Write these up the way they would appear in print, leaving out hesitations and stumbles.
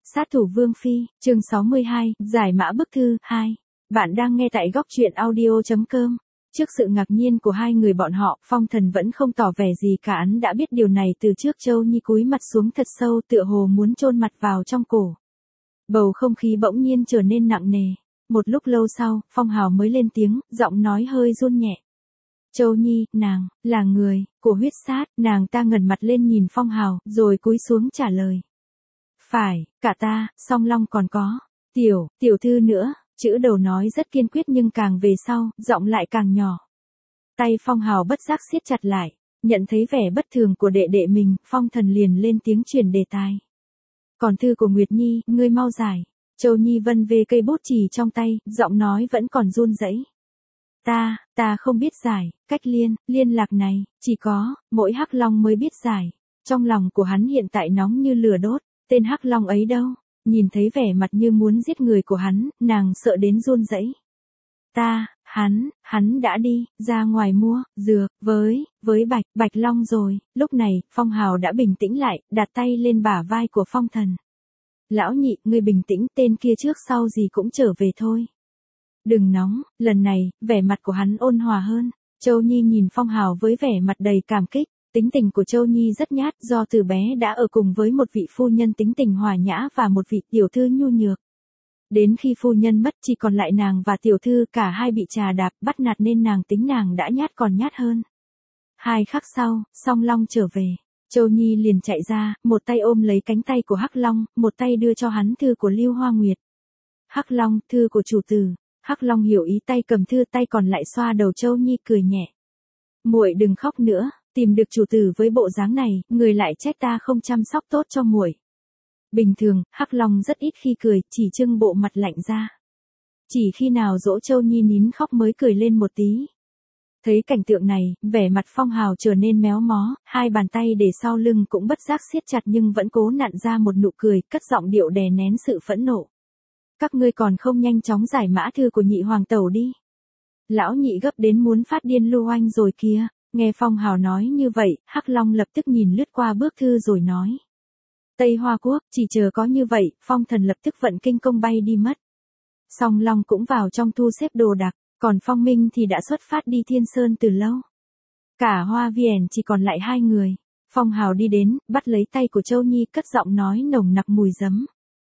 Sát thủ Vương Phi, chương 62, giải mã bức thư, 2. Bạn đang nghe tại góc truyện audio.com. Trước sự ngạc nhiên của hai người bọn họ, Phong Thần vẫn không tỏ vẻ gì cả, hắn đã biết điều này từ trước. Châu Nhi cúi mặt xuống thật sâu, tựa hồ muốn chôn mặt vào trong cổ. Bầu không khí bỗng nhiên trở nên nặng nề. Một lúc lâu sau, Phong Hào mới lên tiếng, giọng nói hơi run nhẹ. Châu Nhi, nàng, là người, của huyết sát. Nàng ta ngẩng mặt lên nhìn Phong Hào, rồi cúi xuống trả lời. Phải, cả ta, song long còn có. Tiểu thư nữa, chữ đầu nói rất kiên quyết nhưng càng về sau, giọng lại càng nhỏ. Tay Phong Hào bất giác siết chặt lại, nhận thấy vẻ bất thường của đệ đệ mình, Phong Thần liền lên tiếng chuyển đề tài. Còn thư của Nguyệt Nhi, ngươi mau giải. Châu Nhi vân về cây bút chì trong tay, giọng nói vẫn còn run rẩy. Ta không biết giải, cách liên lạc này, chỉ có, mỗi Hắc Long mới biết giải. Trong lòng của hắn hiện tại nóng như lửa đốt, tên Hắc Long ấy đâu? Nhìn thấy vẻ mặt như muốn giết người của hắn, nàng sợ đến run rẩy. Hắn đã đi, ra ngoài mua, dược, với Bạch Long rồi. Lúc này, Phong Hào đã bình tĩnh lại, đặt tay lên bả vai của Phong Thần. Lão nhị, ngươi bình tĩnh, tên kia trước sau gì cũng trở về thôi. Đừng nóng, lần này, vẻ mặt của hắn ôn hòa hơn. Châu Nhi nhìn Phong Hào với vẻ mặt đầy cảm kích. Tính tình của Châu Nhi rất nhát, do từ bé đã ở cùng với một vị phu nhân tính tình hòa nhã và một vị tiểu thư nhu nhược. Đến khi phu nhân mất chỉ còn lại nàng và tiểu thư, cả hai bị trà đạp bắt nạt nên tính nàng đã nhát còn nhát hơn. 2 khắc sau, Song Long trở về. Châu Nhi liền chạy ra, một tay ôm lấy cánh tay của Hắc Long, một tay đưa cho hắn thư của Lưu Hoa Nguyệt. Hắc Long, thư của chủ tử. Hắc Long hiểu ý, tay cầm thư, tay còn lại xoa đầu Châu Nhi cười nhẹ. Muội đừng khóc nữa, tìm được chủ tử với bộ dáng này, người lại trách ta không chăm sóc tốt cho muội. Bình thường, Hắc Long rất ít khi cười, chỉ trưng bộ mặt lạnh ra. Chỉ khi nào dỗ Châu Nhi nín khóc mới cười lên một tí. Thấy cảnh tượng này, vẻ mặt Phong Hào trở nên méo mó, hai bàn tay để sau lưng cũng bất giác siết chặt nhưng vẫn cố nặn ra một nụ cười, cất giọng điệu đè nén sự phẫn nộ. Các ngươi còn không nhanh chóng giải mã thư của nhị hoàng tẩu đi. Lão nhị gấp đến muốn phát điên lưu oanh rồi kìa. Nghe Phong Hào nói như vậy, Hắc Long lập tức nhìn lướt qua bức thư rồi nói. Tây Hoa Quốc, chỉ chờ có như vậy, Phong Thần lập tức vận kinh công bay đi mất. Song Long cũng vào trong thu xếp đồ đạc, còn Phong Minh thì đã xuất phát đi Thiên Sơn từ lâu. Cả Hoa Viển chỉ còn lại 2 người. Phong Hào đi đến, bắt lấy tay của Châu Nhi, cất giọng nói nồng nặc mùi giấm.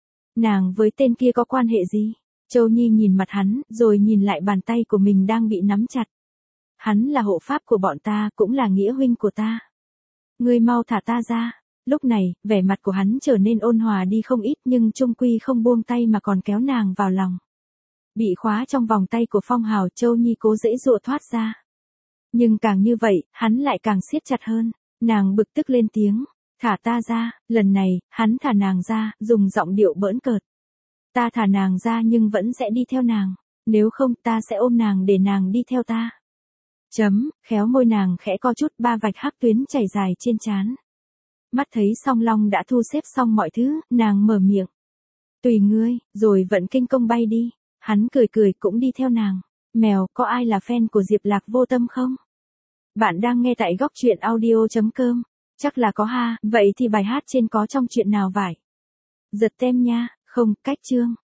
Nàng với tên kia có quan hệ gì? Châu Nhi nhìn mặt hắn, rồi nhìn lại bàn tay của mình đang bị nắm chặt. Hắn là hộ pháp của bọn ta, cũng là nghĩa huynh của ta. Ngươi mau thả ta ra. Lúc này, vẻ mặt của hắn trở nên ôn hòa đi không ít nhưng chung quy không buông tay mà còn kéo nàng vào lòng. Bị khóa trong vòng tay của Phong Hào, Châu Nhi cố giãy giụa thoát ra. Nhưng càng như vậy, hắn lại càng siết chặt hơn. Nàng bực tức lên tiếng. Thả ta ra. Lần này, hắn thả nàng ra, dùng giọng điệu bỡn cợt. Ta thả nàng ra nhưng vẫn sẽ đi theo nàng. Nếu không ta sẽ ôm nàng để nàng đi theo ta. Khéo môi nàng khẽ co chút, 3 vạch hắc tuyến chảy dài trên trán. Mắt thấy Song Long đã thu xếp xong mọi thứ, nàng mở miệng. Tùy ngươi, rồi vận kinh công bay đi. Hắn cười cũng đi theo nàng. Mèo, có ai là fan của Diệp Lạc Vô Tâm không? Bạn đang nghe tại góc truyện audio.com. Chắc là có ha, vậy thì bài hát trên có trong truyện nào vậy? Giật tem nha, không, cách chương.